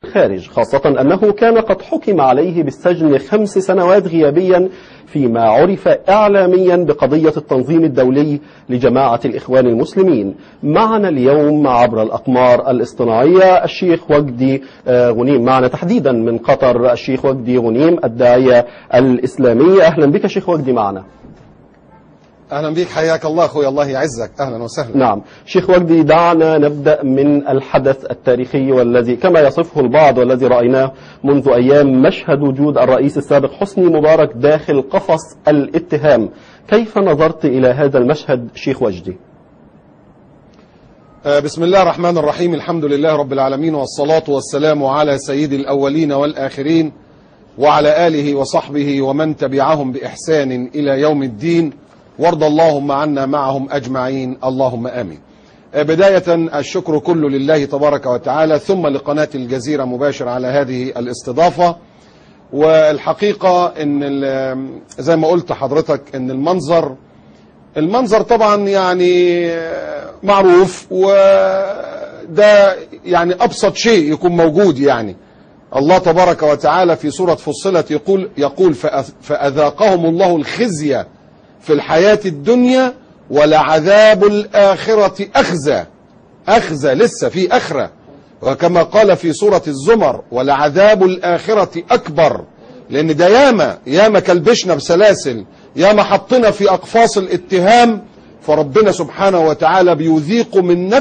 الخارج، خاصة أنه كان قد حكم عليه بالسجن 5 سنوات غيابيا فيما عرف إعلاميا بقضية التنظيم الدولي لجماعة الإخوان المسلمين. معنا اليوم عبر الأقمار الاصطناعية الشيخ وجدي غنيم، معنا تحديدا من قطر الشيخ وجدي غنيم الداعية الإسلامي. أهلا بك شيخ وجدي معنا. أهلا بك، حياك الله أخوي، الله يعزك، أهلا وسهلا. نعم شيخ وجدي، دعنا نبدأ من الحدث التاريخي والذي كما يصفه البعض والذي رأيناه منذ أيام، مشهد وجود الرئيس السابق حسني مبارك داخل قفص الاتهام. كيف نظرت إلى هذا المشهد شيخ وجدي؟ بسم الله الرحمن الرحيم، الحمد لله رب العالمين، والصلاة والسلام على سيد الأولين والآخرين وعلى آله وصحبه ومن تبعهم بإحسان إلى يوم الدين، وارض اللهم عنا معهم أجمعين، اللهم آمين. بداية الشكر كله لله تبارك وتعالى، ثم لقناة الجزيرة مباشر على هذه الاستضافة. والحقيقة ان زي ما قلت حضرتك ان المنظر طبعا يعني معروف، وده يعني أبسط شيء يكون موجود. يعني الله تبارك وتعالى في سورة فصلت يقول فأذاقهم الله الخزي في الحياة الدنيا ولعذاب الآخرة أخزى لسه في آخرة، وكما قال في سورة الزمر ولعذاب الآخرة أكبر، لأن ده ياما كلبشنا بسلاسل، ياما حطنا في أقفاص الاتهام، فربنا سبحانه وتعالى بيذيق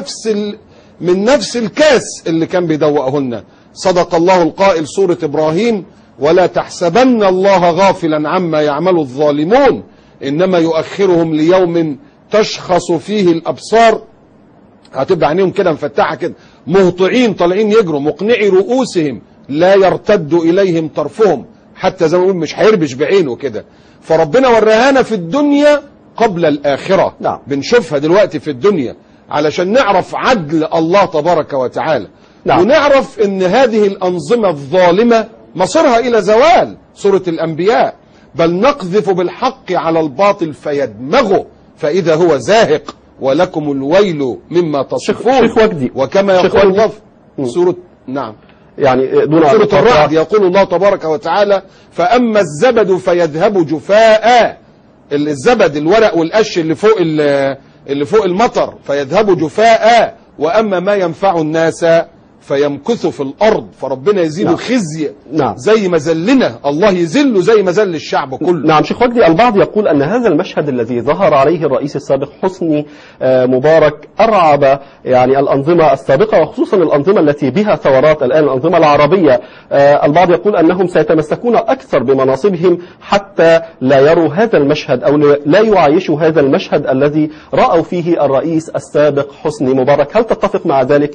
من نفس الكاس اللي كان بيدوقهن. صدق الله القائل سورة إبراهيم ولا تحسبن الله غافلا عما يعمل الظالمون إنما يؤخرهم ليوم تشخص فيه الأبصار. هتبقى عينيهم كده مفتحة كده، مهطعين طالعين يجروا، مقنعي رؤوسهم لا يرتد إليهم طرفهم، حتى زي ما نقول مش هيربش بعينه كده. فربنا وراهانا في الدنيا قبل الآخرة. نعم. بنشوفها دلوقتي في الدنيا علشان نعرف عدل الله تبارك وتعالى. نعم. ونعرف ان هذه الأنظمة الظالمة مصيرها إلى زوال. سورة الأنبياء بل نقذف بالحق على الباطل فيدمغه فإذا هو زاهق ولكم الويل مما تصفون. شيخ وجدي، وكما يقول الله في سورة نعم يعني دون سورة الرعد يقول الله تبارك وتعالى فأما الزبد فيذهب جفاء. الزبد الورق والقش اللي فوق المطر فيذهب جفاء، وأما ما ينفع الناس فيمكث في الأرض. فربنا يزيله نعم. خزي. نعم. زي ما زلنا الله يزله زي ما زل الشعب كله. نعم شيخ وجدي، البعض يقول أن هذا المشهد الذي ظهر عليه الرئيس السابق حسني مبارك أرعب يعني الأنظمة السابقة، وخصوصا الأنظمة التي بها ثورات الآن، الأنظمة العربية. البعض يقول أنهم سيتمسكون أكثر بمناصبهم حتى لا يروا هذا المشهد أو لا يعايشوا هذا المشهد الذي رأوا فيه الرئيس السابق حسني مبارك. هل تتفق مع ذلك؟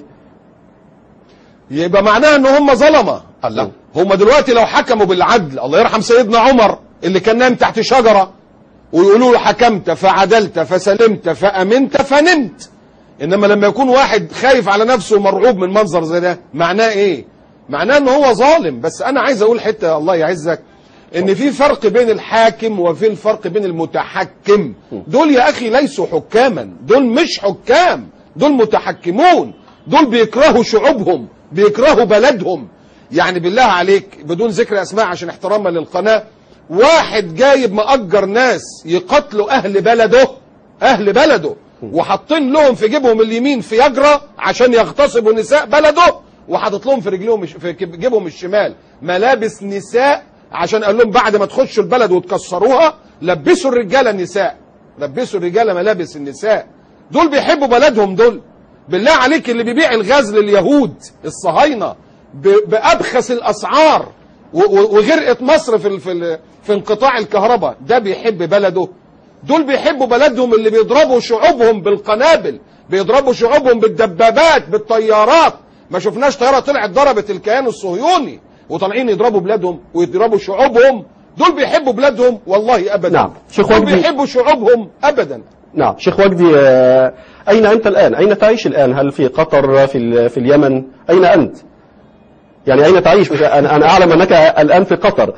يبقى معناها ان هم ظلمه. الله، هم دلوقتي لو حكموا بالعدل، الله يرحم سيدنا عمر اللي كان نايم تحت شجره ويقولوا له حكمت فعدلت فسلمت فامنت فنمت. انما لما يكون واحد خايف على نفسه ومرعوب من منظر زي ده، معناه ايه؟ معناه ان هو ظالم. بس انا عايز اقول حته الله يعزك، ان في فرق بين الحاكم وفي الفرق بين المتحكم. دول يا اخي ليسوا حكاما، دول مش حكام، دول متحكمون. دول بيكرهوا شعوبهم، بيكرهوا بلدهم. يعني بالله عليك بدون ذكر اسماء عشان احتراما للقناة، واحد جايب مأجر ناس يقتلوا اهل بلده وحاطين لهم في جيبهم اليمين فياجرا عشان يغتصبوا نساء بلده، وحاطط لهم في جيبهم الشمال ملابس نساء عشان قال لهم بعد ما تخشوا البلد وتكسروها لبسوا الرجاله النساء، لبسوا الرجاله ملابس النساء. دول بيحبوا بلدهم دول. بالله عليك اللي بيبيع الغاز لليهود الصهاينة بأبخس الأسعار وغرقت مصر في انقطاع الكهرباء، ده بيحب بلده؟ دول بيحبوا بلدهم اللي بيضربوا شعوبهم بالقنابل، بيضربوا شعوبهم بالدبابات بالطيارات. ما شفناش طيارة طلعت ضربت الكيان الصهيوني وطالعين يضربوا بلادهم ويضربوا شعوبهم. دول بيحبوا بلادهم والله أبدا. نعم. دول بيحبوا شعوبهم أبدا. نعم شيخ وجدي، أين أنت الآن؟ أين تعيش الآن؟ هل في قطر، في اليمن؟ أين أنت؟ يعني أين تعيش؟ أنا أعلم أنك الآن في قطر.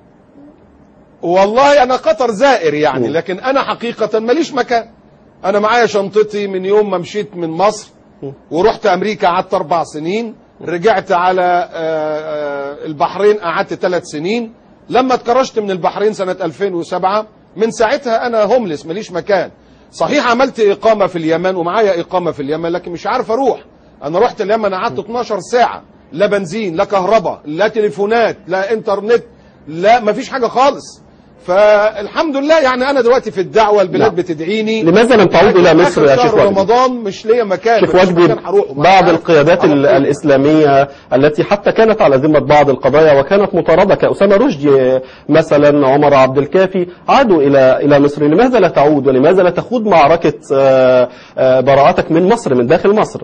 والله أنا قطر زائر يعني، لكن أنا حقيقة ماليش مكان. أنا معايا شنطتي من يوم ما مشيت من مصر ورحت أمريكا، قعدت 4 سنين رجعت على البحرين، قعدت 3 سنين. لما اتكرشت من البحرين سنة 2007، من ساعتها انا هوملس ماليش مكان. صحيح عملت اقامة في اليمن ومعايا اقامة في اليمن، لكن مش عارف اروح. انا رحت اليمن قعدت 12 ساعة، لا بنزين لا كهرباء لا تليفونات لا انترنت، لا مفيش حاجة خالص. فالحمد لله يعني انا دلوقتي في الدعوه، البلاد بتدعيني. لماذا لم تعود الى مصر يا شيخ وجدي؟ رمضان مش ليا مكان. شيخ وجدي، بعض القيادات الاسلاميه التي حتى كانت على ذمه بعض القضايا وكانت مطارده كأسامة رشدي مثلا، عمر عبد الكافي، عادوا الى مصر. لماذا لا تعود ولماذا لا تخوض معركه براءتك من مصر، من داخل مصر؟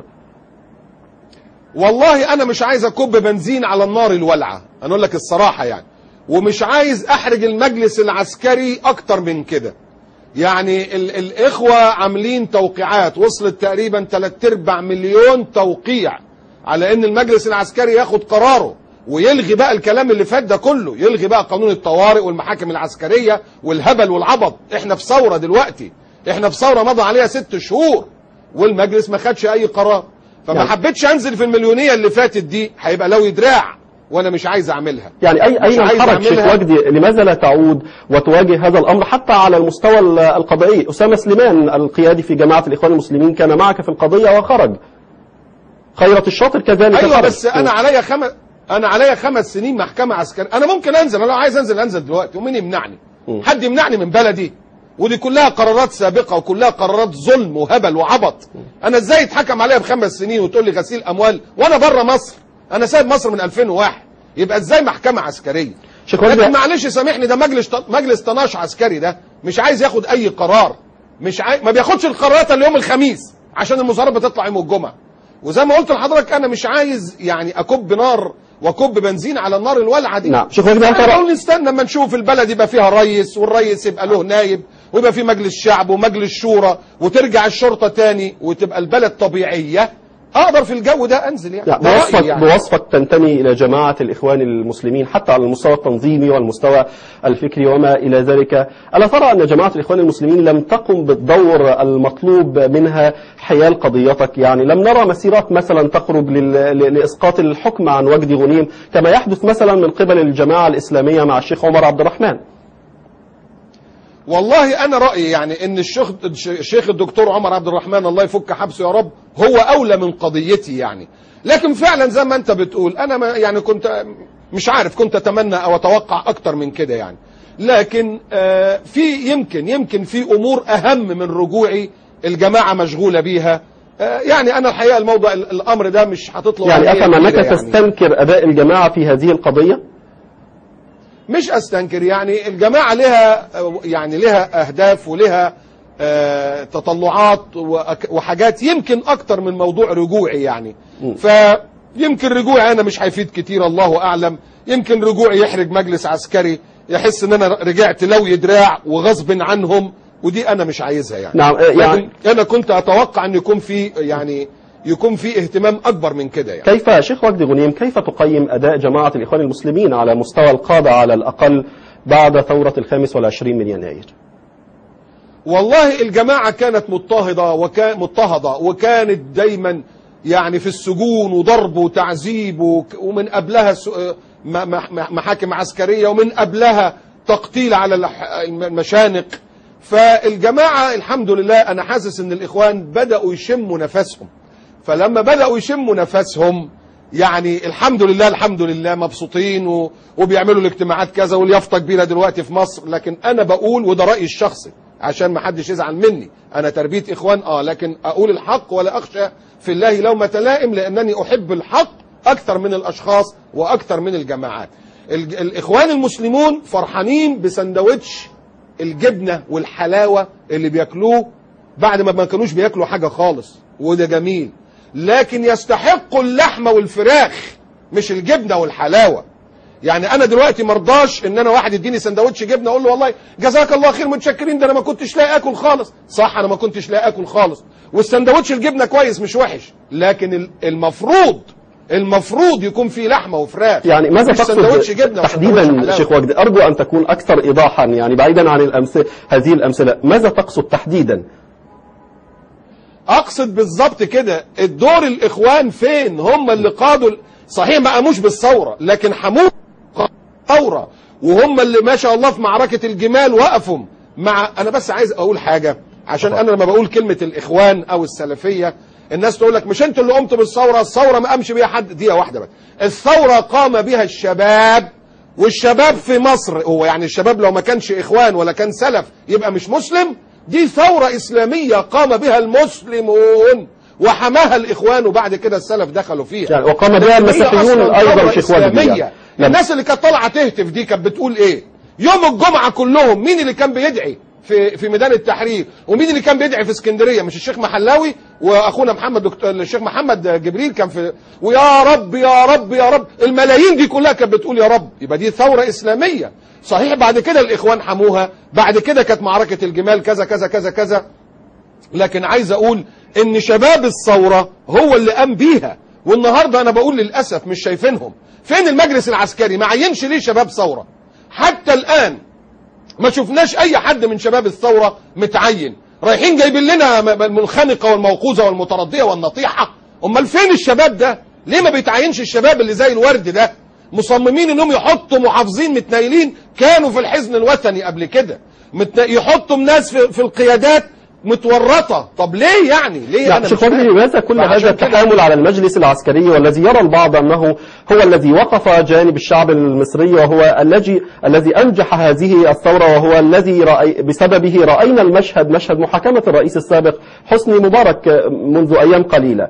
والله انا مش عايز اكب بنزين على النار الولعه، انا اقول لك الصراحه يعني، ومش عايز احرج المجلس العسكري اكتر من كده. يعني الاخوة عاملين توقيعات وصلت تقريبا 3/4 مليون توقيع على ان المجلس العسكري ياخد قراره ويلغي بقى الكلام اللي فات ده كله، يلغي بقى قانون الطوارئ والمحاكم العسكرية والهبل والعبط. احنا في ثورة دلوقتي، احنا في ثورة مضى عليها 6 شهور والمجلس ما خدش اي قرار. فما حبيتش انزل في المليونية اللي فاتت دي، هيبقى لو دراع وانا مش عايز اعملها. يعني اين الحرج شيخ وجدي؟ لماذا لا تعود وتواجه هذا الامر حتى على المستوى القضائي؟ اسامة سليمان القيادي في جماعة الاخوان المسلمين كان معك في القضية وخرج. خيرت الشاطر كذلك. ايوه بس انا عليا 5 سنين محكمة عسكرية. انا ممكن انزل، انا لو عايز انزل دلوقتي، ومين يمنعني؟ حد يمنعني من بلدي؟ ودي كلها قرارات سابقة وكلها قرارات ظلم وهبل وعبط. انا ازاي اتحكم عليا ب5 سنين وتقول لي غسيل اموال وانا بره مصر؟ انا سايب مصر من 2001، يبقى ازاي محكمة عسكرية؟ لكن معلش سامحني، ده مجلس طناش عسكري، ده مش عايز ياخد اي قرار، ما بياخدش القرارات الا يوم الخميس عشان المظاهرات بتطلع يوم الجمعة. وزي ما قلت لحضرتك انا مش عايز يعني اكب نار واكب بنزين على النار الولعة دي. نعم شيخ وجدي، نقول نستنى اما نشوف البلد يبقى فيها رئيس، والرئيس يبقى له نايب، ويبقى في مجلس شعب ومجلس شورى، وترجع الشرطة تاني وتبقى البلد طبيعية. اقدر في الجو ده انزل يعني. بوصفك تنتمي الى جماعة الاخوان المسلمين حتى على المستوى التنظيمي والمستوى الفكري وما الى ذلك. الا ترى ان جماعة الاخوان المسلمين لم تقم بالدور المطلوب منها حيال قضيتك؟ يعني لم نرى مسيرات مثلا تخرج لاسقاط الحكم عن وجدي غنيم كما يحدث مثلا من قبل الجماعة الاسلامية مع الشيخ عمر عبد الرحمن. والله انا رأيي يعني ان الشيخ الدكتور عمر عبد الرحمن الله يفك حبسه يا رب هو اولى من قضيتي يعني. لكن فعلا زي ما انت بتقول انا ما يعني كنت مش عارف، كنت اتمنى او اتوقع اكتر من كده يعني. لكن في يمكن في امور اهم من رجوعي الجماعة مشغولة بيها. يعني انا الحقيقة الموضوع الامر ده مش هتطلع يعني افهم انك تستنكر اداء الجماعة في هذه القضية؟ مش استنكر، يعني الجماعة لها اهداف ولها تطلعات وحاجات يمكن اكتر من موضوع رجوعي يعني. فيمكن رجوعي انا مش هيفيد كتير الله اعلم. يمكن رجوعي يحرج مجلس عسكري يحس ان انا رجعت لوي دراع وغصب عنهم، ودي انا مش عايزها يعني. نعم يعني انا كنت اتوقع ان يكون في اهتمام اكبر من كده يعني. كيف شيخ وجدي غنيم، كيف تقيم اداء جماعة الاخوان المسلمين على مستوى القادة على الاقل بعد ثورة 25 من يناير؟ والله الجماعة كانت مضطهدة وكانت دايما يعني في السجون وضرب وتعذيب، ومن قبلها محاكم عسكرية، ومن قبلها تقتيل على المشانق. فالجماعة الحمد لله انا حاسس ان الاخوان بدأوا يشموا نفسهم. فلما بدأوا يشموا نفسهم يعني الحمد لله مبسوطين وبيعملوا الاجتماعات كذا واليافطة كبيرة دلوقتي في مصر. لكن انا بقول، وده رأيي الشخصي عشان ما حدش يزعل مني، انا تربية اخوان لكن اقول الحق ولا اخشى في الله لومة لائم، لانني احب الحق اكثر من الاشخاص واكثر من الجماعات. الاخوان المسلمون فرحانين بسندوتش الجبنة والحلاوة اللي بياكلوه بعد ما كانوش بياكلوا حاجة خالص، وده جميل. لكن يستحقوا اللحمة والفراخ مش الجبنة والحلاوة. يعني انا دلوقتي مرضاش ان انا واحد يديني سندوتش جبنة اقول له والله جزاك الله خير متشكرين، ده انا ما كنتش لاقي اكل خالص. صح انا ما كنتش لاقي اكل خالص، والسندوتش الجبنة كويس مش وحش، لكن المفروض يكون في لحمة وفراخ. يعني ماذا تقصد تحديدا شيخ وجدي؟ أرجو أن تكون أكثر إيضاحا، يعني بعيدا عن هذه الأمثلة، ماذا تقصد تحديدا؟ أقصد بالضبط كده الدور الإخوان فين؟ هم اللي قادوا صحيح ما قاموش بالثورة لكن حموه ثورة، وهم اللي ما شاء الله في معركة الجمال وقفوا مع. انا بس عايز اقول حاجة، عشان انا لما بقول كلمة الاخوان او السلفية الناس تقول لك مش انتوا اللي قمتوا بالثورة، الثورة ما قامش بيها حد. دقيقة واحدة بس، الثورة قام بها الشباب، والشباب في مصر هو يعني الشباب لو ما كانش اخوان ولا كان سلف يبقى مش مسلم. دي ثورة اسلامية قام بها المسلمون وحماها الاخوان، وبعد كده السلف دخلوا فيها يعني وقام بها المسيحيون ايضا شيخ والدي. الناس اللي كانت طالعه تهتف دي كانت بتقول ايه يوم الجمعه كلهم؟ مين اللي كان بيدعي في ميدان التحرير؟ ومين اللي كان بيدعي في اسكندريه؟ مش الشيخ محلاوي واخونا محمد الشيخ محمد جبريل كان في ويا رب يا رب يا رب، الملايين دي كلها كانت بتقول يا رب. يبقى دي ثوره اسلاميه. صحيح بعد كده الاخوان حموها، بعد كده كانت معركه الجمال كذا كذا كذا كذا، لكن عايز اقول ان شباب الثوره هو اللي قام بيها. والنهارده انا بقول للاسف مش شايفينهم. فين المجلس العسكري؟ ما عينش ليه شباب ثوره؟ حتى الان ما شفناش اي حد من شباب الثوره متعين. رايحين جايبين لنا المنخنقه والموقوذه والمترديه والنطيحه. امال فين الشباب ده؟ ليه ما بيتعينش الشباب اللي زي الورد ده؟ مصممين انهم يحطوا محافظين متنايلين كانوا في الحزن الوطني قبل كده، يحطوا ناس في القيادات متورطه. طب ليه يعني؟ ليه؟ انا شيخ والدي لماذا كل هذا التحامل على المجلس العسكري، والذي يرى البعض انه هو الذي وقف جانب الشعب المصري، وهو الذي انجح هذه الثوره، وهو الذي بسببه راينا المشهد، مشهد محاكمه الرئيس السابق حسني مبارك منذ ايام قليله.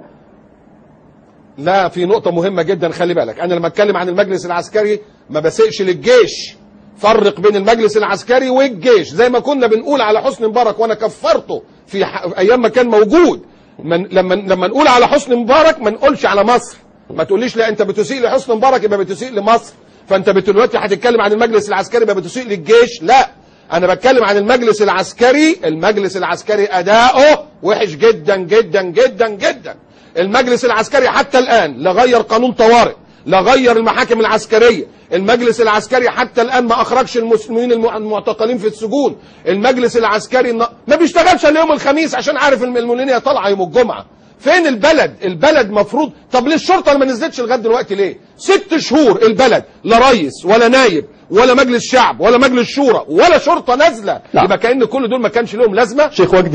لا، في نقطه مهمه جدا، خلي بالك. انا لما اتكلم عن المجلس العسكري ما بسيئش للجيش. فرق بين المجلس العسكري والجيش، زي ما كنا بنقول على حسني مبارك وانا كفرته في ايام ما كان موجود. لما نقول على حسني مبارك ما نقولش على مصر. ما تقوليش لا انت بتسيء لحسني مبارك يبقى بتسيء لمصر، فانت دلوقتي هتتكلم عن المجلس العسكري يبقى بتسيء للجيش. لا، انا بتكلم عن المجلس العسكري. المجلس العسكري اداؤه وحش جدا جدا جدا جدا. المجلس العسكري حتى الان لا غير قانون طوارئ، لا غير المحاكم العسكرية. المجلس العسكري حتى الآن ما أخرجش المسلمين المعتقلين في السجون. المجلس العسكري ما بيشتغلش إلا يوم الخميس عشان عارف المولينية طالعة يوم الجمعة. فين البلد؟ البلد مفروض. طب ليه الشرطة ما نزلتش لغاية دلوقتي ليه؟ 6 شهور البلد لا رئيس ولا نايب ولا مجلس شعب ولا مجلس شورى ولا شرطة نازلة. يبقى كأن كل دول ما كانش لهم لازمة. شيخ وجدي،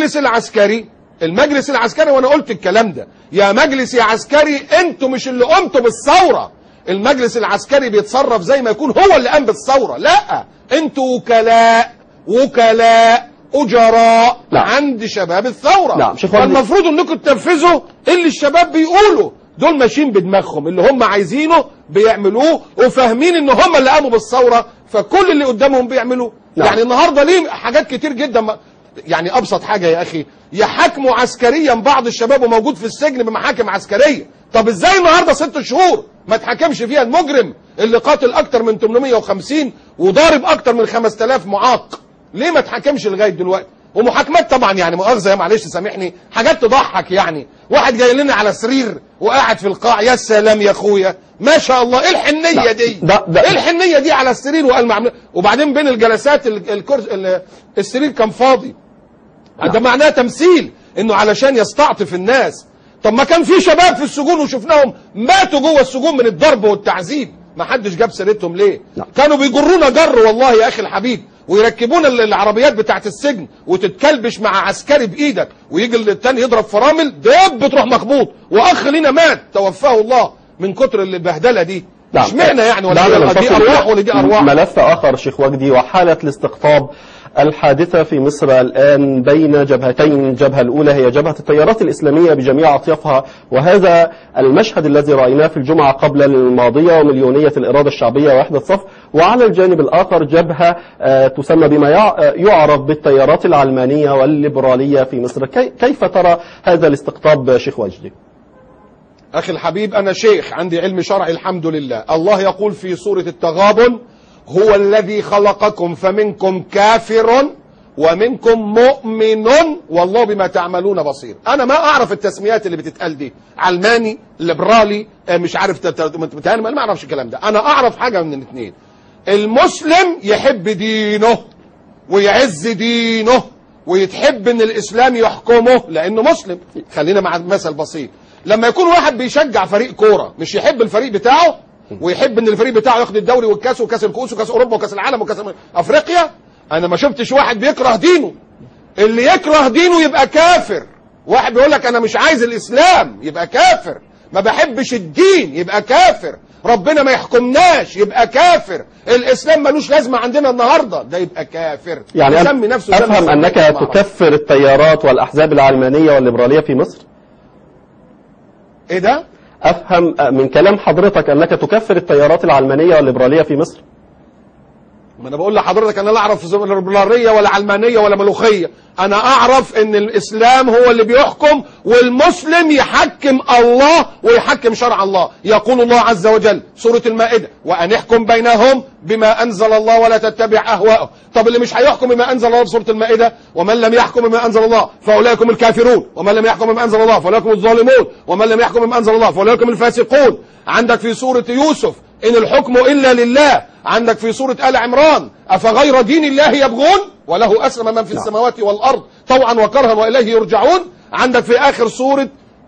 المجلس العسكري وانا قلت الكلام ده، يا مجلس يا عسكري انتوا مش اللي قمتوا بالثوره. المجلس العسكري بيتصرف زي ما يكون هو اللي قام بالثوره. لا، انتوا وكلاء اجراء عند شباب الثوره. فالمفروض انكم تنفذوا اللي الشباب بيقولوا. دول ماشيين بدماغهم، اللي هم عايزينه بيعملوه، وفاهمين ان هم اللي قاموا بالثوره، فكل اللي قدامهم بيعملوه. يعني النهارده ليه حاجات كتير جدا يعني ابسط حاجه يا اخي، يحاكموا عسكريا بعض الشباب وموجود في السجن بمحاكم عسكريه. طب ازاي النهارده 6 شهور ما تحكمش فيها المجرم اللي قاتل اكتر من 850 وضارب اكتر من 5000 معاق؟ ليه ما تحكمش لغايه دلوقتي؟ ومحاكمات طبعا يعني مؤاخذه يا معلش سامحني، حاجات تضحك. يعني واحد جاي لنا على سرير وقاعد في القاع، يا سلام يا اخويا ما شاء الله، ايه الحنيه دي؟ ايه الحنيه دي على السرير وقال وبعدين بين الجلسات السرير كان فاضي. ده معناه تمثيل انه علشان يستعطف الناس. طب ما كان في شباب في السجون وشفناهم ماتوا جوه السجون من الضرب والتعذيب، ما حدش جاب سيرتهم ليه؟ كانوا بيجرونا جر والله يا اخي الحبيب، ويركبونا العربيات بتاعت السجن وتتكلبش مع عسكري بايدك، ويجي التاني يضرب فرامل دب تروح مخبوط، واخ لينا مات توفاه الله من كتر البهدله دي. اشمعنى يعني؟ ولا دي ارواح ولا دي ارواح؟ ملف اخر شيخ وجدي، وحاله الاستقطاب الحادثة في مصر الآن بين جبهتين. الجبهة الأولى هي جبهة التيارات الإسلامية بجميع أطيافها، وهذا المشهد الذي رأيناه في الجمعة قبل الماضية، ومليونية الإرادة الشعبية ووحدة صف. وعلى الجانب الآخر جبهة تسمى بما يعرف بالتيارات العلمانية والليبرالية في مصر. كيف ترى هذا الاستقطاب شيخ وجدي؟ أخي الحبيب، أنا شيخ عندي علم شرعي الحمد لله. الله يقول في سورة التغابن: هو الذي خلقكم فمنكم كافر ومنكم مؤمن والله بما تعملون بصير. انا ما اعرف التسميات اللي بتتقال دي، علماني، ليبرالي، مش عارف ما اعرفش الكلام ده. انا اعرف حاجه من الاثنين: المسلم يحب دينه ويعز دينه ويتحب ان الاسلام يحكمه لانه مسلم. خلينا مع مثل بسيط: لما يكون واحد بيشجع فريق كوره مش يحب الفريق بتاعه ويحب ان الفريق بتاعه ياخد الدوري والكاس وكاس الكؤوس وكاس اوروبا وكاس العالم وكاس افريقيا، انا ما شفتش واحد بيكره دينه. اللي يكره دينه يبقى كافر. واحد بيقول لك انا مش عايز الاسلام يبقى كافر، ما بحبش الدين يبقى كافر، ربنا ما يحكمناش يبقى كافر، الاسلام ملوش لازمه عندنا النهارده، ده يبقى كافر. يعني يسمي نفسه افهم انك تكفر التيارات والاحزاب العلمانيه والليبراليه في مصر؟ ايه ده؟ افهم من كلام حضرتك انك تكفر التيارات العلمانيه والليبراليه في مصر؟ ما انا بقول لحضرتك انا لا اعرف ليبراليه ولا علمانيه ولا ملوخيه، انا اعرف ان الاسلام هو اللي بيحكم، والمسلم يحكم الله ويحكم شرع الله. يقول الله عز وجل سورة المائدة وان احكم بينهم بما انزل الله ولا تتبع اهواءهم. طب اللي مش هيحكم بما انزل الله في سورة المائدة، ومن لم يحكم بما انزل الله فاولئك هم الكافرون، ومن لم يحكم بما انزل الله فاولئك هم الظالمون، ومن لم يحكم بما انزل الله فاولئك هم الفاسقون. عندك في سورة يوسف إن الحكم إلا لله. عندك في سورة آل عمران أفغير دين الله يبغون وله أسلم من في السماوات والأرض طوعا وكرها وإليه يرجعون. عندك في آخر سورة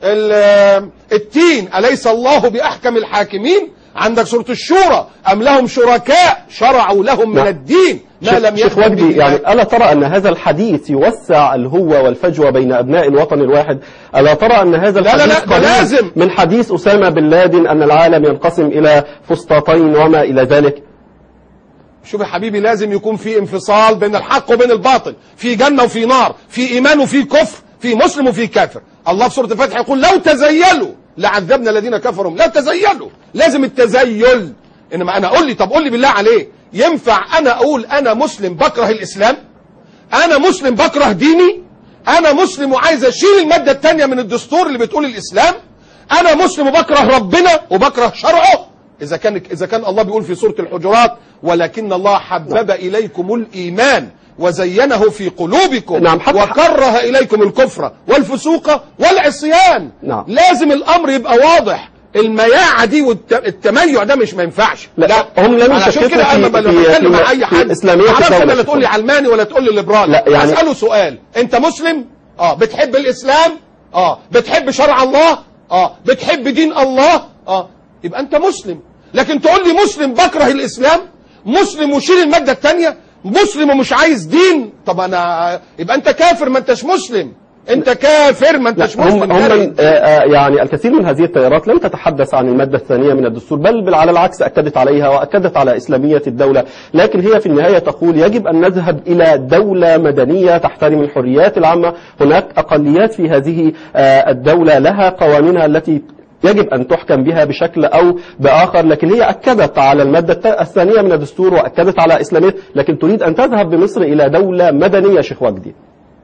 التين أليس الله بأحكم الحاكمين. عندك سورة الشورى أم لهم شركاء شرعوا لهم من الدين ما لم يحكم به. يعني ألا ترى أن هذا الحديث يوسع الهوة والفجوة بين أبناء الوطن الواحد؟ ألا ترى أن هذا الحديث لا لازم من حديث أسامة بن لادن أن العالم ينقسم إلى فسطاطين وما إلى ذلك؟ شوف يا حبيبي، لازم يكون في انفصال بين الحق وبين الباطل، في جنة وفي نار، في إيمان وفي كفر، في مسلم وفي كافر. الله في سورة الفتح يقول لو تزيلوا لعذبنا الذين كفروا. لا تزيلوا، لازم التزيل. انما انا اقول لي طب قول لي بالله عليه، ينفع انا اقول انا مسلم بكره الاسلام؟ انا مسلم بكره ديني؟ انا مسلم وعايز اشيل المادة الثانية من الدستور اللي بتقول الاسلام؟ انا مسلم وبكره ربنا وبكره شرعه؟ اذا كان الله بيقول في سورة الحجرات ولكن الله حبب اليكم الايمان وزينه في قلوبكم نعم وكره إليكم الكفر والفسوق والعصيان. نعم. لازم الأمر يبقى واضح. المياعة دي والتميع ده مش ما ينفعش. لا هم لم يشككوا كده أنا بتكلم مع أي حد عرفت أنا لا تقول لي علماني ولا تقول لي ليبرالي. يعني أسأله سؤال، أنت مسلم؟ بتحب الإسلام؟ بتحب شرع الله؟ بتحب دين الله؟ يبقى أنت مسلم. لكن تقول لي مسلم بكره الإسلام، مسلم وشيل المادة الثانية، مسلم ومش عايز دين، طب انا يبقى انت كافر ما انتش مسلم، انت كافر ما انتش مسلم. هم يعني الكثير من هذه التيارات لم تتحدث عن المادة الثانية من الدستور، بل على العكس أكدت عليها وأكدت على إسلامية الدولة، لكن هي في النهاية تقول يجب أن نذهب إلى دولة مدنية تحترم الحريات العامة. هناك أقليات في هذه الدولة لها قوانينها التي يجب أن تحكم بها بشكل أو بآخر، لكن هي أكدت على المادة الثانية من الدستور وأكدت على إسلامية، لكن تريد أن تذهب بمصر إلى دولة مدنية. شيخ وجدي،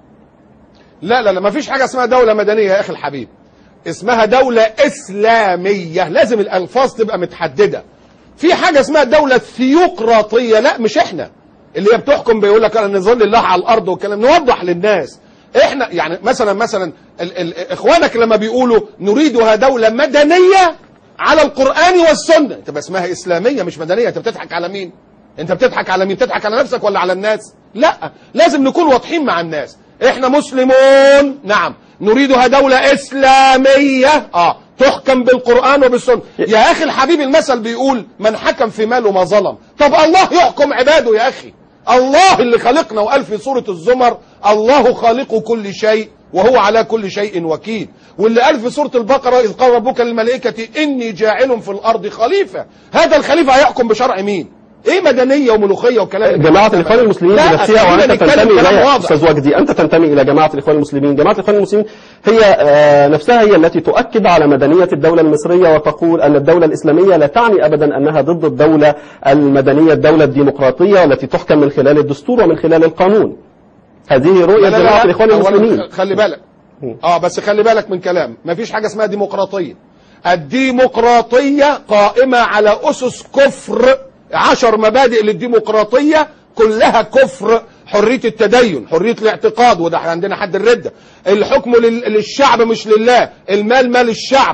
لا ما فيش حاجة اسمها دولة مدنية يا أخي الحبيب، اسمها دولة إسلامية. لازم الألفاظ تبقى متحددة. في حاجة اسمها دولة ثيوقراطية، لا مش احنا اللي هي بتحكم بيقول لك أنا نظل الله على الأرض والكلام. نوضح للناس احنا يعني مثلا اخوانك لما بيقولوا نريدها دولة مدنية على القرآن والسنة، تبقى اسمها إسلامية مش مدنية. انت بتضحك على مين؟ بتضحك على نفسك ولا على الناس؟ لا، لازم نكون واضحين مع الناس. احنا مسلمون، نعم، نريدها دولة إسلامية تحكم بالقرآن وبالسنة. يا أخي الحبيب المثل بيقول من حكم في ماله ما ظلم. طب الله يحكم عباده يا أخي، الله اللي خلقنا. وقال في سورة الزمر الله خالق كل شيء وهو على كل شيء وكيل. واللي قال في سورة البقرة إذ قال ربك للملائكة إني جاعل في الأرض خليفة. هذا الخليفة هيحكم بشرع مين؟ ايه مدنية وملوخية وكلام؟ جماعة الإخوان المسلمين بنفسها، وأنت تنتمي إليها أستاذ وجدي، أنت تنتمي إلى جماعة الإخوان المسلمين. جماعة الإخوان المسلمين هي نفسها هي التي تؤكد على مدنية الدولة المصرية، وتقول أن الدولة الإسلامية لا تعني أبدا أنها ضد الدولة المدنية، الدولة الديمقراطية والتي تحكم من خلال الدستور ومن خلال القانون. هذه رؤية جماعة الإخوان المسلمين. خلي بالك بس خلي بالك من كلام، ما فيش حاجة اسمها ديمقراطية. الديمقراطية قائمة على أسس كفر. 10 مبادئ للديمقراطية كلها كفر. حرية التدين، حرية الاعتقاد، وده عندنا حد الردة. الحكم للشعب مش لله، المال مال الشعب،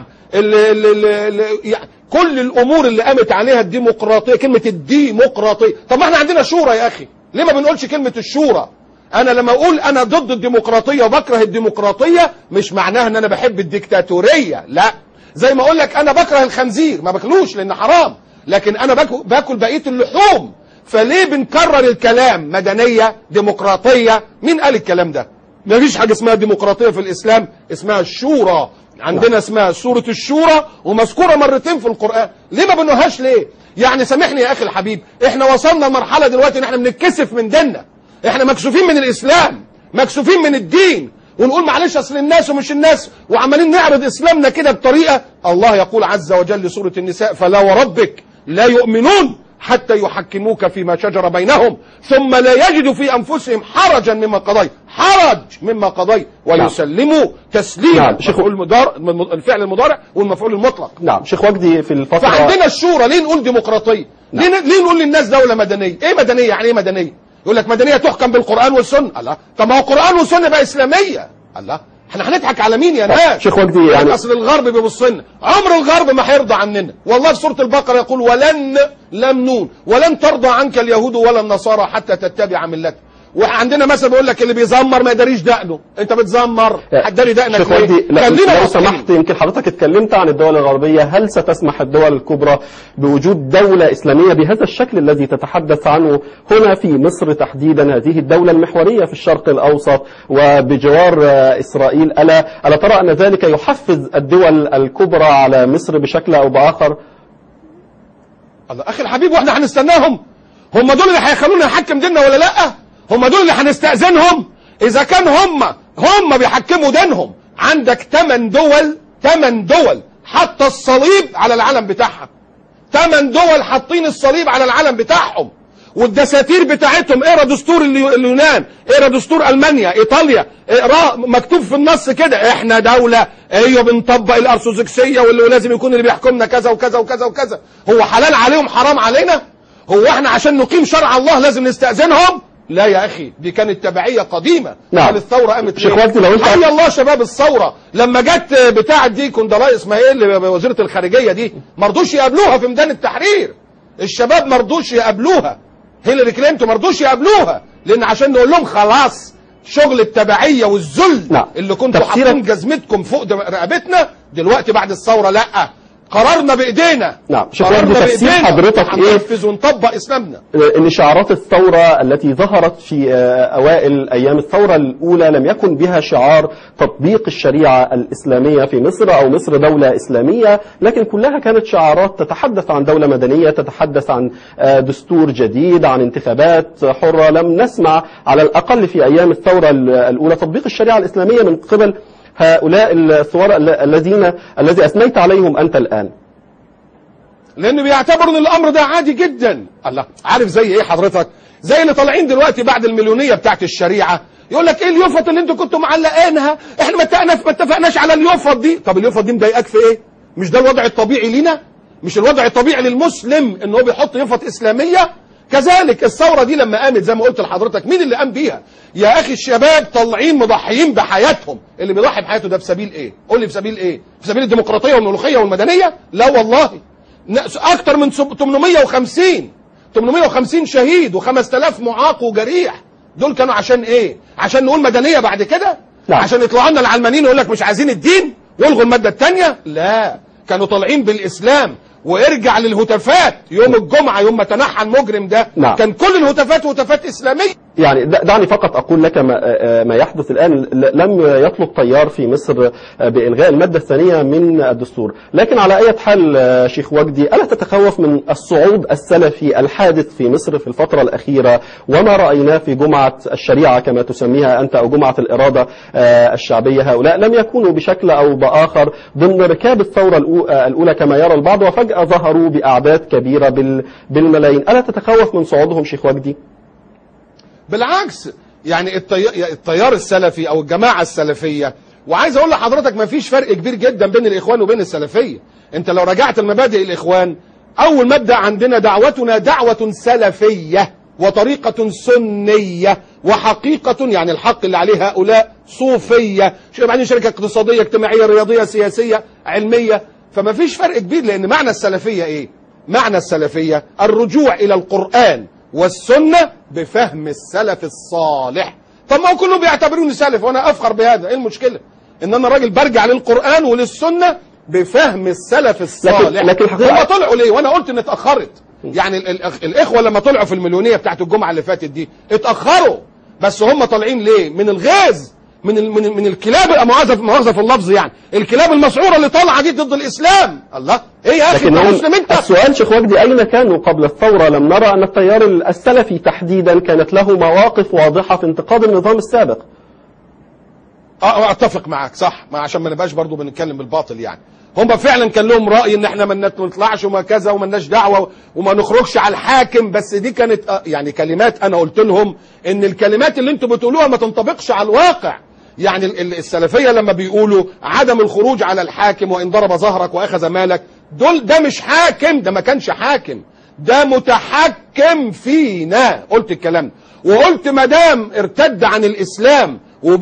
كل الأمور اللي قامت عليها الديمقراطية. كلمة الديمقراطية، طب ما احنا عندنا شورى يا أخي، ليه ما بنقولش كلمة الشورى؟ انا لما اقول انا ضد الديمقراطية وبكره الديمقراطية مش معناها ان انا بحب الديكتاتورية، لا. زي ما اقول لك انا بكره الخنزير، ما باكلوش لان حرام، لكن انا باكل بقية اللحوم. فليه بنكرر الكلام مدنية ديمقراطية؟ مين قال الكلام ده؟ ما فيش حاجة اسمها ديمقراطية في الاسلام، اسمها الشورى. عندنا اسمها سورة الشورى ومذكورة مرتين في القرآن. ليه ما بنوهاش ليه؟ يعني سامحني يا اخي الحبيب، احنا وصلنا لمرحلة دلوقتي ان احنا بنتكسف من ديننا، احنا مكسوفين من الاسلام، مكسوفين من الدين، ونقول معلش اصل الناس ومش الناس، وعمالين نعرض اسلامنا كده بطريقة. الله يقول عز وجل سورة النساء: فلا وربك لا يؤمنون حتى يحكموك فيما شجر بينهم ثم لا يجدوا في أنفسهم حرجا مما قضيت، حرج مما قضيت، ويسلموا تسليما. نعم. الفعل المضارع والمفعول المطلق. نعم شيخ وجدي، في الفترة فعندنا الشورى. ليه نقول ديمقراطية؟ نعم. ليه نقول للناس دولة مدنية؟ ايه مدنية؟ يعني ايه مدنية؟ يقول لك مدنية تحكم بالقرآن والسنة. الله، طب ما هو القرآن والسنة بقى إسلامية. الله، احنا هنضحك على مين يا ناس؟ شيخ وجدي، يعني اصل الغرب بيبص لنا، عمر الغرب ما هيرضى عننا. والله في سورة البقرة يقول: ولن لم ولن ترضى عنك اليهود ولا النصارى حتى تتبع ملتهم. وعندنا مثلا بيقول لك اللي بيزمر ما يداريش دقنه. انت بتزمر، هتداري دقنك شيخ ليه؟ وجدي، لو سمحت، يمكن حضرتك اتكلمت عن الدول الغربية، هل ستسمح الدول الكبرى بوجود دولة إسلامية بهذا الشكل الذي تتحدث عنه هنا في مصر تحديدا، هذه الدولة المحورية في الشرق الأوسط وبجوار إسرائيل؟ ألا ترى أن ذلك يحفز الدول الكبرى على مصر بشكل أو بآخر؟ الله أخي الحبيب، واحنا هنستناهم؟ هم دول اللي هيخلونا نحكم ديننا ولا لأ؟ هم دول اللي هنستأذنهم؟ إذا كان هم بيحكموا دينهم. عندك 8 دول حط الصليب على العلم بتاعها. 8 دول حاطين الصليب على العلم بتاعهم، والدساتير بتاعتهم اقرا دستور اليونان، اقرا دستور ألمانيا، إيطاليا، اقرا مكتوب في النص كده: احنا دولة ايوه بنطبق الأرثوذكسية، واللي لازم يكون اللي بيحكمنا كذا وكذا وكذا وكذا. هو حلال عليهم حرام علينا؟ هو احنا عشان نقيم شرع الله لازم نستأذنهم؟ لا يا اخي، دي كانت تبعية قديمة. نعم. الثورة قامت شيخ وجدي، لو انت حي الله شباب الثورة لما جت بتاعة دي كوندلاي اسمها ايه اللي وزيرة الخارجية دي، مرضوش يقابلوها في ميدان التحرير. الشباب مرضوش يقابلوها. هيلاري كلينتون مرضوش يقابلوها، لان عشان نقول لهم خلاص شغل التبعية والذل. نعم. اللي كنتوا حاطين جزمتكم فوق رقبتنا دلوقتي بعد الثورة، لا، قرارنا بايدينا. نعم. شيخ وجدي، تفسير حضرتك ايه هننفذ ونطبق اسلامنا؟ ان شعارات الثورة التي ظهرت في اوائل ايام الثورة الاولى لم يكن بها شعار تطبيق الشريعة الاسلامية في مصر او مصر دولة اسلامية، لكن كلها كانت شعارات تتحدث عن دولة مدنية، تتحدث عن دستور جديد، عن انتخابات حرة. لم نسمع على الاقل في ايام الثورة الاولى تطبيق الشريعة الاسلامية من قبل هؤلاء الثوار الذي أثنيت عليهم أنت الآن. لأنه بيعتبروا أن الأمر ده عادي جدا. الله، عارف زي إيه حضرتك؟ زي اللي طالعين دلوقتي بعد المليونية بتاعت الشريعة، يقول لك إيه اليوفط اللي أنتوا كنتوا معلقينها؟ إحنا ما اتفقناش على اليوفط دي. طب اليوفط دي مضايقاك في إيه؟ مش ده الوضع الطبيعي لينا؟ مش الوضع الطبيعي للمسلم إن هو بيحط يوفط إسلامية؟ كذلك الثورة دي لما قامت زي ما قلت لحضرتك، مين اللي قام بيها؟ يا أخي الشباب طالعين مضحيين بحياتهم. اللي بيضحي بحياته ده بسبيل إيه؟ قول لي بسبيل إيه؟ بسبيل الديمقراطية والملوخية والمدنية؟ لا والله. أكتر من 850 شهيد و5000 معاق وجريح. دول كانوا عشان إيه؟ عشان نقول مدنية بعد كده؟ لا. عشان يطلعوا لنا العلمانيين ويقول لك مش عايزين الدين والغوا المادة الثانية؟ لا، كانوا طالعين بالإسلام. وارجع للهتافات يوم الجمعة يوم ما تنحى المجرم ده. نعم. كان كل الهتافات هتافات إسلامية. يعني دعني فقط أقول لك ما يحدث الآن. لم يطلب تيار في مصر بإلغاء المادة الثانية من الدستور، لكن على أي حال شيخ وجدي، ألا تتخوف من الصعود السلفي الحادث في مصر في الفترة الأخيرة وما رأيناه في جمعة الشريعة كما تسميها أنت أو جمعة الإرادة الشعبية؟ هؤلاء لم يكونوا بشكل أو بآخر ضمن ركاب الثورة الأولى كما يرى البعض، وفجأة ظهروا بأعداد كبيرة بالملايين. ألا تتخوف من صعودهم شيخ وجدي؟ بالعكس، يعني التيار السلفي او الجماعة السلفية، وعايز اقول لحضرتك ما فيش فرق كبير جدا بين الاخوان وبين السلفية. انت لو رجعت المبادئ الاخوان، اول مبدأ عندنا دعوتنا دعوة سلفية وطريقة سنية وحقيقة، يعني الحق اللي عليه هؤلاء صوفية، بعدين شركة اقتصادية اجتماعية رياضية سياسية علمية. فما فيش فرق كبير، لان معنى السلفية ايه؟ معنى السلفية الرجوع الى القرآن والسنة بفهم السلف الصالح. طب ما هو كلهم بيعتبروني سلف وانا افخر بهذا، ايه المشكله؟ ان انا راجل برجع للقرآن وللسنة بفهم السلف الصالح. لكن هم طلعوا ليه وانا قلت ان اتأخرت؟ يعني الاخوة لما طلعوا في المليونية بتاعت الجمعة اللي فاتت دي اتأخروا، بس هم طالعين ليه؟ من الغاز، من الكلاب، مؤاخذة في اللفظ، يعني الكلاب المسعورة اللي طالعة دي ضد الاسلام. الله، ايه يا اخي انت مسلم انت؟ السؤال شيخ وجدي، اين كانوا قبل الثورة؟ لم نرى ان التيار السلفي تحديدا كانت له مواقف واضحة في انتقاد النظام السابق. اتفق معاك صح، ما عشان ما نبقاش برضو بنتكلم بالباطل. يعني هم فعلا كان لهم رأي ان احنا ما نطلعش وما كذا وما لناش دعوه وما نخرجش على الحاكم، بس دي كانت يعني كلمات انا قلت لهم ان الكلمات اللي انتوا بتقولوها ما تنطبقش على الواقع. يعني السلفيه لما بيقولوا عدم الخروج على الحاكم وان ضرب ظهرك واخذ مالك، ده مش حاكم، ده ما كانش حاكم، ده متحكم فينا. قلت الكلام ده، وقلت ما دام ارتد عن الاسلام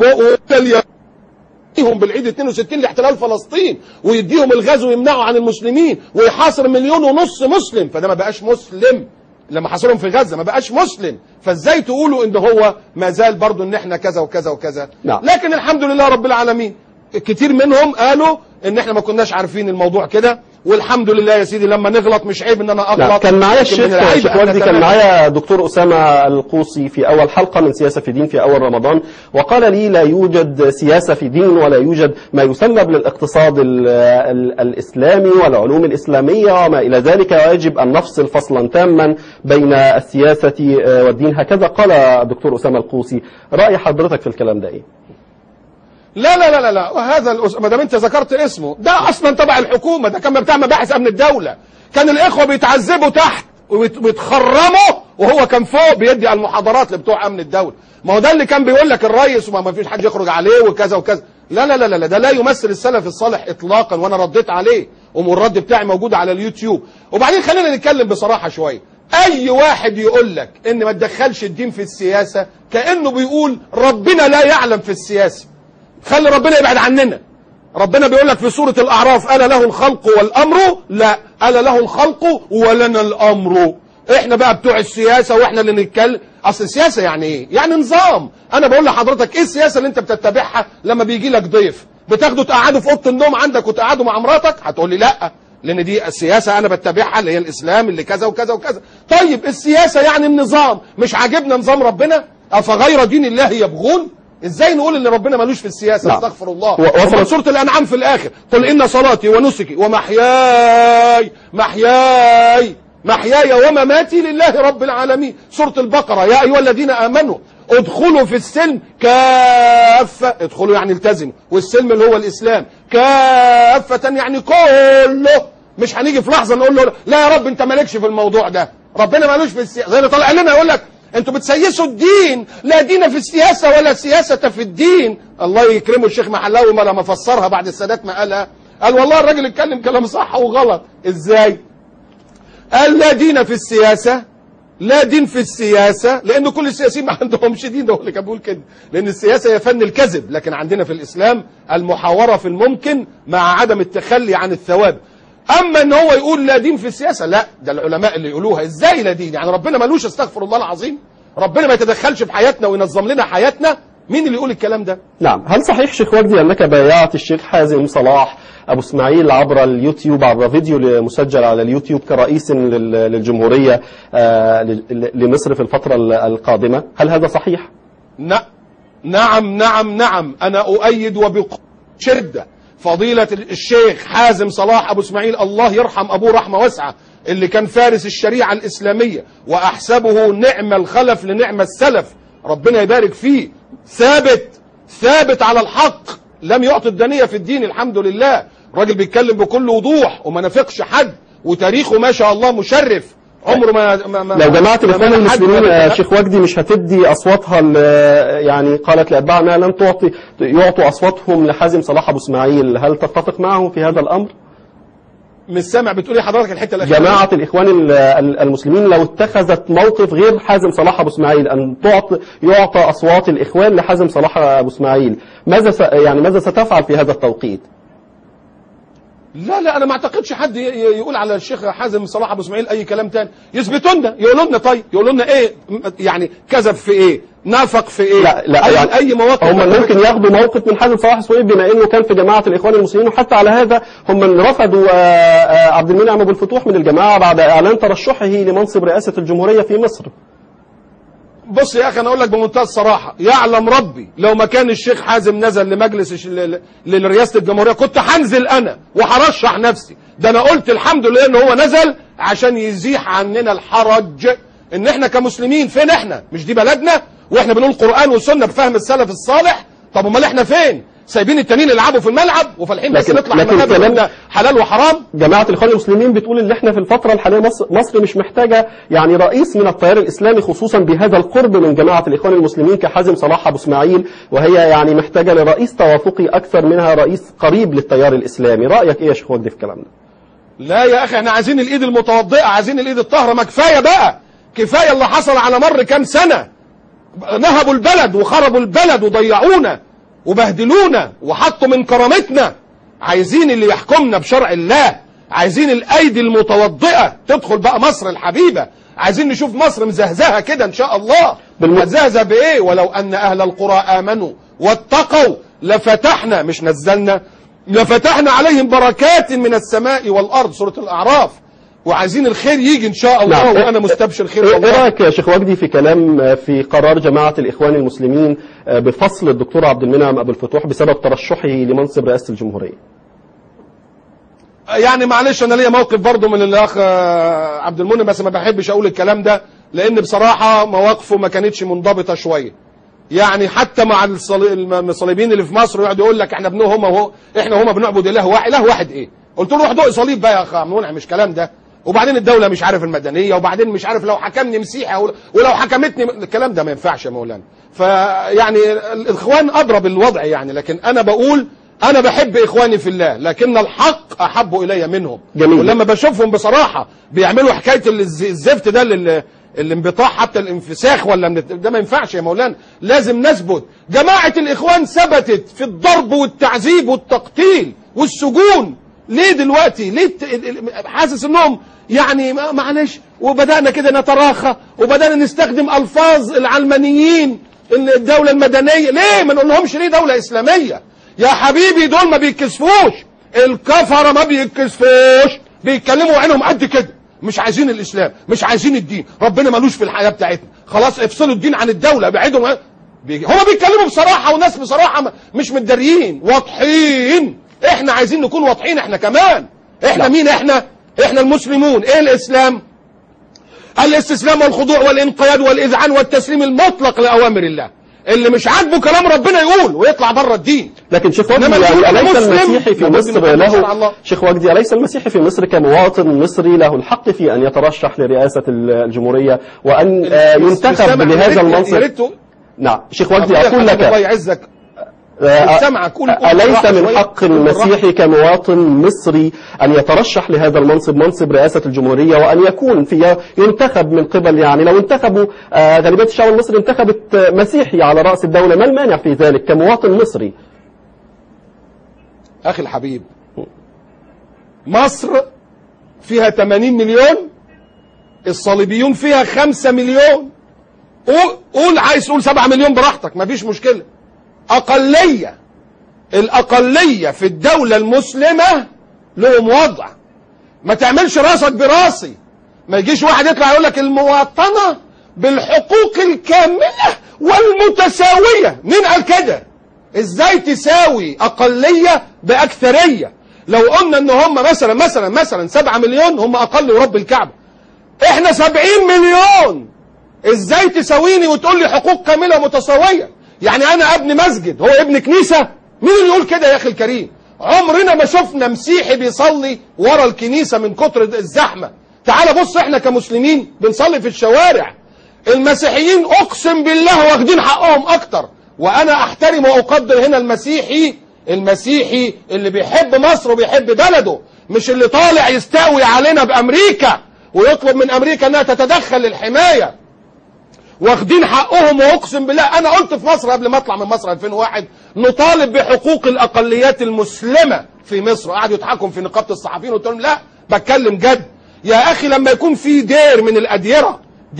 يديهم بالعيد 62 لاحتلال فلسطين ويديهم الغاز ويمنعوا عن المسلمين ويحاصر 1.5 مليون مسلم، فده ما بقاش مسلم. لما حاصرهم في غزة ما بقاش مسلم، فازاي تقولوا ان هو ما زال برضو ان احنا كذا وكذا وكذا؟ لا. لكن الحمد لله رب العالمين كتير منهم قالوا ان احنا ما كناش عارفين الموضوع كده، والحمد لله يا سيدي لما نغلط مش عيب ان انا اغلط. كان معايا الشيخ وجدي، كان معايا دكتور أسامة القوصي في اول حلقة من سياسة في دين في اول رمضان، وقال لي لا يوجد سياسة في دين ولا يوجد ما يسلب للاقتصاد الاسلامي والعلوم الاسلامية وما الى ذلك، ويجب ان نفصل فصلا تاما بين السياسة والدين. هكذا قال الدكتور أسامة القوصي. رأي حضرتك في الكلام ده ايه؟ لا لا لا لا، وهذا ما دام انت ذكرت اسمه، ده اصلا تبع الحكومه، ده كان بتاع مباحث امن الدوله. كان الاخوه بيتعذبوا تحت وبيتخرموا وهو كان فوق بيدي على المحاضرات لبتوع امن الدوله. ما هو ده اللي كان بيقول لك الرئيس وما فيش حد يخرج عليه وكذا وكذا. لا لا لا لا، ده لا يمثل السلف الصالح اطلاقا، وانا رديت عليه والرد بتاعي موجود على اليوتيوب. وبعدين خلينا نتكلم بصراحه شويه. اي واحد يقول لك ان ما تدخلش الدين في السياسه كانه بيقول ربنا لا يعلم في السياسه. خلي ربنا يبعد عننا. ربنا بيقول لك في سورة الأعراف ألا له الخلق والأمر؟ لا، ألا له الخلق ولنا الأمر. احنا بقى بتوع السياسة واحنا اللي نتكلم. أصل السياسة يعني ايه؟ يعني نظام. أنا بقول لحضرتك ايه السياسة اللي انت بتتبعها لما بيجي لك ضيف؟ بتاخده تقعده في أوضة النوم عندك وتقعده مع مراتك؟ هتقول لي لا، لأن دي السياسة أنا بتبعها اللي هي الإسلام اللي كذا وكذا وكذا. طيب السياسة يعني النظام، مش عاجبنا نظام ربنا؟ أفغير دين الله يبغون؟ ازاي نقول ان ربنا ملوش في السياسه؟ استغفر الله. وفي سوره الانعام في الاخر قل ان صلاتي ونسكي ومحياي ومماتي لله رب العالمين. سوره البقره يا ايها الذين امنوا ادخلوا في السلم كافه. ادخلوا يعني التزموا، والسلم اللي هو الاسلام، كافه يعني كله. مش هنيجي في لحظه نقول له لا يا رب انت مالكش في الموضوع ده، ربنا ملوش في السياسه. زي اللي طالع لنا يقول لك انتوا بتسيسوا الدين، لا دين في السياسة ولا سياسة في الدين. الله يكرمه الشيخ محلاوي ما لما فسرها بعد السادات ما قالها، قال والله الراجل اتكلم كلام صح وغلط. ازاي؟ قال لا دين في السياسة، لا دين في السياسة، لان كل السياسيين ما عندهمش دين. ده هو اللي كان بيقول كده، لان السياسة هي فن الكذب. لكن عندنا في الاسلام المحاورة في الممكن مع عدم التخلي عن الثواب. اما ان هو يقول لا دين في السياسة، لا، ده العلماء اللي يقولوها. ازاي لا دين؟ يعني ربنا ملوش، استغفر الله العظيم، ربنا ما يتدخلش في حياتنا وينظم لنا حياتنا؟ مين اللي يقول الكلام ده؟ نعم. هل صحيح شيخ وجدي انك بايعت الشيخ حازم صلاح ابو اسماعيل عبر اليوتيوب، عبر فيديو مسجل على اليوتيوب كرئيس للجمهورية لمصر في الفترة القادمة؟ هل هذا صحيح؟ نعم. انا اؤيد وبشدة فضيلة الشيخ حازم صلاح ابو اسماعيل، الله يرحم ابوه رحمة واسعة، اللي كان فارس الشريعة الإسلامية، وأحسبه نعم الخلف لنعم السلف، ربنا يبارك فيه. ثابت على الحق، لم يعطي الدنية في الدين، الحمد لله. راجل بيتكلم بكل وضوح وما نافقش حد، وتاريخه ما شاء الله مشرف. عمره ما لو جماعة الإخوان المسلمين شيخ وجدي مش هتدي أصواتها، يعني قالت لأتباعنا لن يعطوا أصواتهم لحازم صلاح أبو اسماعيل، هل تتفق معه في هذا الأمر؟ مش سامع، بتقولي حضرتك الحته الاخيره؟ جماعه الاخوان المسلمين لو اتخذت موقف غير حازم صلاح ابو اسماعيل، ان يعطى اصوات الاخوان لحازم صلاح ابو اسماعيل، ماذا ستفعل في هذا التوقيت؟ لا انا ما اعتقدش حد يقول على الشيخ حازم صلاح ابو اسماعيل اي كلام تاني. يثبتوا لنا، يقولوا لنا، طيب يقولوا لنا ايه يعني، كذب في ايه، نافق في ايه، لا يعني اي مواقف. هم ممكن ياخدوا موقف من حازم صلاح اسماعيل بما انه كان في جماعه الاخوان المسلمين، وحتى على هذا هم من رفضوا عبد المنعم ابو الفتوح من الجماعه بعد اعلان ترشحه لمنصب رئاسه الجمهوريه في مصر. بص يا اخي انا اقول لك بمنتهى الصراحه، يعلم ربي لو ما كان الشيخ حازم نزل لمجلس لرئاسه الجمهوريه كنت هنزل انا وهرشح نفسي. ده انا قلت الحمد لله ان هو نزل عشان يزيح عننا الحرج ان احنا كمسلمين فين احنا؟ مش دي بلدنا؟ واحنا بنقول قرآن وسنه بفهم السلف الصالح. طب امال احنا فين؟ سايبين التانيين يلعبوا في الملعب وفالحين بس نطلع المكان ده حلال وحرام. جماعه الاخوان المسلمين بتقول ان احنا في الفتره الحاليه مصر مش محتاجه يعني رئيس من التيار الاسلامي، خصوصا بهذا القرب من جماعه الاخوان المسلمين كحازم صلاح ابو اسماعيل، وهي يعني محتاجه لرئيس توافقي اكثر منها رئيس قريب للتيار الاسلامي. رايك ايه يا شيخ وجدي في الكلام ده؟ لا يا اخي احنا عايزين الايد المتوضئه، عايزين الايد الطاهره. ما كفايه بقى، كفايه اللي حصل على مر كام سنه. نهبوا البلد وخربوا البلد وضيعونا وبهدلونا وحطوا من كرامتنا. عايزين اللي يحكمنا بشرع الله، عايزين الايدي المتوضئه تدخل بقى مصر الحبيبه. عايزين نشوف مصر مزهزهه كده ان شاء الله. مزهزه بايه؟ ولو ان اهل القرى امنوا واتقوا لفتحنا، مش نزلنا، لفتحنا عليهم بركات من السماء والارض، سوره الاعراف. وعايزين الخير يجي ان شاء الله. نعم. وانا مستبشر خير والله. ايه رايك يا شيخ وجدي في كلام في قرار جماعه الاخوان المسلمين بفصل الدكتور عبد المنعم ابو الفتوح بسبب ترشحه لمنصب رئاسه الجمهوريه؟ يعني معلش انا ليا موقف برضه من الاخ عبد المنعم، بس ما بحبش اقول الكلام ده لان بصراحه مواقفه ما كانتش منضبطه شويه. يعني حتى مع الصليبيين اللي في مصر يقعد يقول لك احنا ابنهم وهو احنا وهم بنعبد اله واحد. اله واحد ايه؟ قلت له روح دوق صليب بقى يا اخ عبد المنعم، مش كلام ده. وبعدين الدوله مش عارف المدنيه، وبعدين مش عارف لو حكمني مسيحي ولو حكمتني، الكلام ده ما ينفعش يا مولانا. فيعني الاخوان اضرب الوضع يعني، لكن انا بقول انا بحب اخواني في الله لكن الحق احب الي منهم. جميل. ولما بشوفهم بصراحه بيعملوا حكايه الزفت ده الانبطاح حتى الانفساخ ولا ده ما ينفعش يا مولانا. لازم نثبت. جماعه الاخوان ثبتت في الضرب والتعذيب والتقتيل والسجون. ليه دلوقتي؟ ليه حاسس انهم يعني معلش؟ وبدأنا كده نتراخى وبدأنا نستخدم الفاظ العلمانيين الدولة المدنية. ليه ما نقول لهمش ليه دولة اسلامية؟ يا حبيبي دول ما بيتكسفوش، الكفرة ما بيتكسفوش، بيتكلموا عينهم قد كده، مش عايزين الاسلام، مش عايزين الدين، ربنا مالوش في الحياة بتاعتنا، خلاص افصلوا الدين عن الدولة، ابعدوا. هما بيتكلموا بصراحة وناس بصراحة مش متداريين واضحين. احنا عايزين نكون واضحين احنا كمان. احنا لا. مين احنا المسلمون. ايه الاسلام؟ الاستسلام والخضوع والانقياد والاذعان والتسليم المطلق لاوامر الله. اللي مش عاجبه كلام ربنا يقول ويطلع بره الدين. لكن شيخ وجدي يعني أليس المسيحي في مصر له شيخ وجدي أليس المسيحي في مصر كمواطن مصري له الحق في أن يترشح لرئاسة الجمهورية وأن ينتخب لهذا المنصب؟ نعم شيخ وجدي أقول لك الله يعزك أليس من حق المسيحي كمواطن مصري أن يترشح لهذا المنصب، منصب رئاسة الجمهورية، وأن يكون ينتخب من قبل يعني لو انتخبوا غالبية الشعب المصري انتخبت مسيحي على رأس الدولة، ما المانع في ذلك كمواطن مصري؟ أخي الحبيب، مصر فيها 80 مليون، الصليبيون فيها 5 مليون، قول عايز تقول 7 مليون براحتك مفيش مشكلة. أقلية، الأقلية في الدولة المسلمة لهم وضع. ما تعملش راسك براسي. ما يجيش واحد يطلع يقول لك المواطنة بالحقوق الكاملة والمتساوية. مين قال كده؟ ازاي تساوي أقلية بأكثرية؟ لو قلنا ان هم مثلا 7 مليون هم أقل ورب الكعبة، احنا 70 مليون، ازاي تساويني وتقول لي حقوق كاملة ومتساوية؟ يعني انا ابن مسجد هو ابن كنيسة؟ مين اللي يقول كده يا اخي الكريم؟ عمرنا ما شفنا مسيحي بيصلي ورا الكنيسة من كتر الزحمة. تعال بص احنا كمسلمين بنصلي في الشوارع. المسيحيين اقسم بالله واخدين حقهم اكتر. وانا احترم واقدر هنا المسيحي اللي بيحب مصر وبيحب بلده، مش اللي طالع يستقوي علينا بامريكا ويطلب من امريكا انها تتدخل للحماية. واخدين حقهم. واقسم بالله انا قلت في مصر قبل ما اطلع من مصر 2001 نطالب بحقوق الاقليات المسلمة في مصر وقعدوا يضحكوا في نقابه الصحفيين، قلت لهم لا بتكلم جد يا اخي. لما يكون في دير من الاديره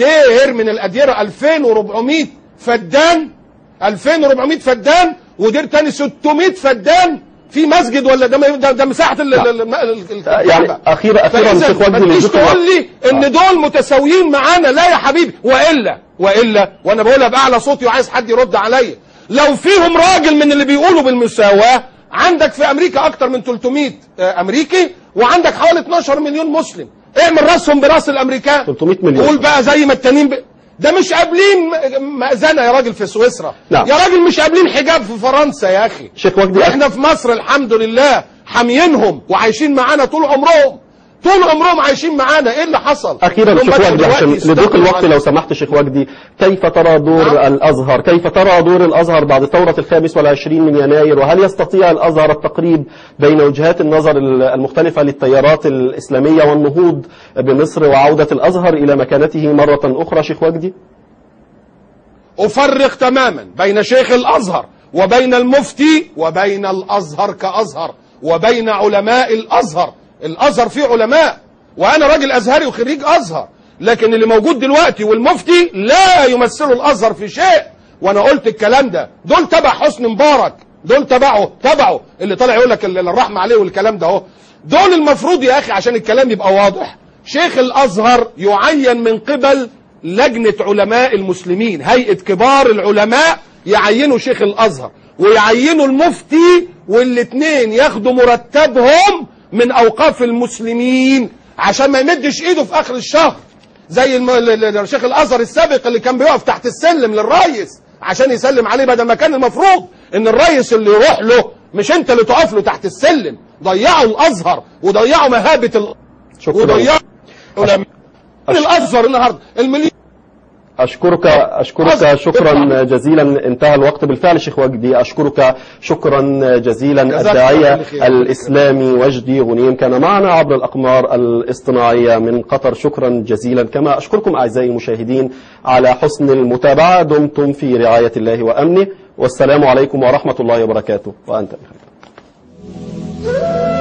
2400 فدان، 2400 فدان، ودير تاني 600 فدان في مسجد، ولا ده مساحه يعني اخيرا شيخ وجدي، ما تجيش تقول لي ان دول متساويين معانا، لا يا حبيبي. والا وانا بقولها باعلى صوتي وعايز حد يرد عليا، لو فيهم راجل من اللي بيقولوا بالمساواه، عندك في امريكا اكتر من 300 امريكي، وعندك حوالي 12 مليون مسلم، اعمل راسهم براس الامريكان 300 مليون. قول بقى زي ما التانيين ده مش قابلين مأذنة يا راجل في سويسرا. نعم. يا راجل مش قابلين حجاب في فرنسا يا اخي. شيخ وجدي، احنا في مصر الحمد لله حاميينهم وعايشين معانا طول عمرهم عايشين معانا. ايه اللي حصل؟ اخيرا شيخ وجدي عشان لضيق الوقت لو سمحت شيخ وجدي، كيف ترى دور الازهر؟ كيف ترى دور الازهر بعد ثورة 25 من يناير؟ وهل يستطيع الازهر التقريب بين وجهات النظر المختلفة للتيارات الاسلامية والنهوض بمصر وعودة الازهر الى مكانته مرة اخرى شيخ وجدي؟ افرق تماما بين شيخ الازهر وبين المفتي وبين الازهر كازهر وبين علماء الازهر. الازهر فيه علماء، وانا راجل ازهري وخريج ازهر، لكن اللي موجود دلوقتي والمفتي لا يمثلوا الازهر في شيء. وانا قلت الكلام ده، دول تبع حسني مبارك، دول تبعه اللي طالع يقول لك الرحمه عليه والكلام ده اهو. دول المفروض يا اخي عشان الكلام يبقى واضح، شيخ الازهر يعين من قبل لجنه علماء المسلمين، هيئه كبار العلماء يعينوا شيخ الازهر ويعينوا المفتي، والاثنين ياخدوا مرتبهم من اوقاف المسلمين عشان ما يمدش ايده في اخر الشهر زي شيخ الازهر السابق اللي كان بيقف تحت السلم للرئيس عشان يسلم عليه، بدل ما كان المفروض ان الرئيس اللي يروح له مش انت اللي تقف له تحت السلم. ضيعوا الازهر وضيعوا مهابه وضيعوا الازهر النهارده المليون. أشكرك شكرا جزيلا. انتهى الوقت بالفعل شيخ وجدي. أشكرك شكرا جزيلا. الداعية الإسلامي وجدي غنيم كان معنا عبر الأقمار الاصطناعية من قطر. شكرا جزيلا. كما أشكركم أعزائي المشاهدين على حسن المتابعة. دمتم في رعاية الله وأمنه، والسلام عليكم ورحمة الله وبركاته، وأنت بخير.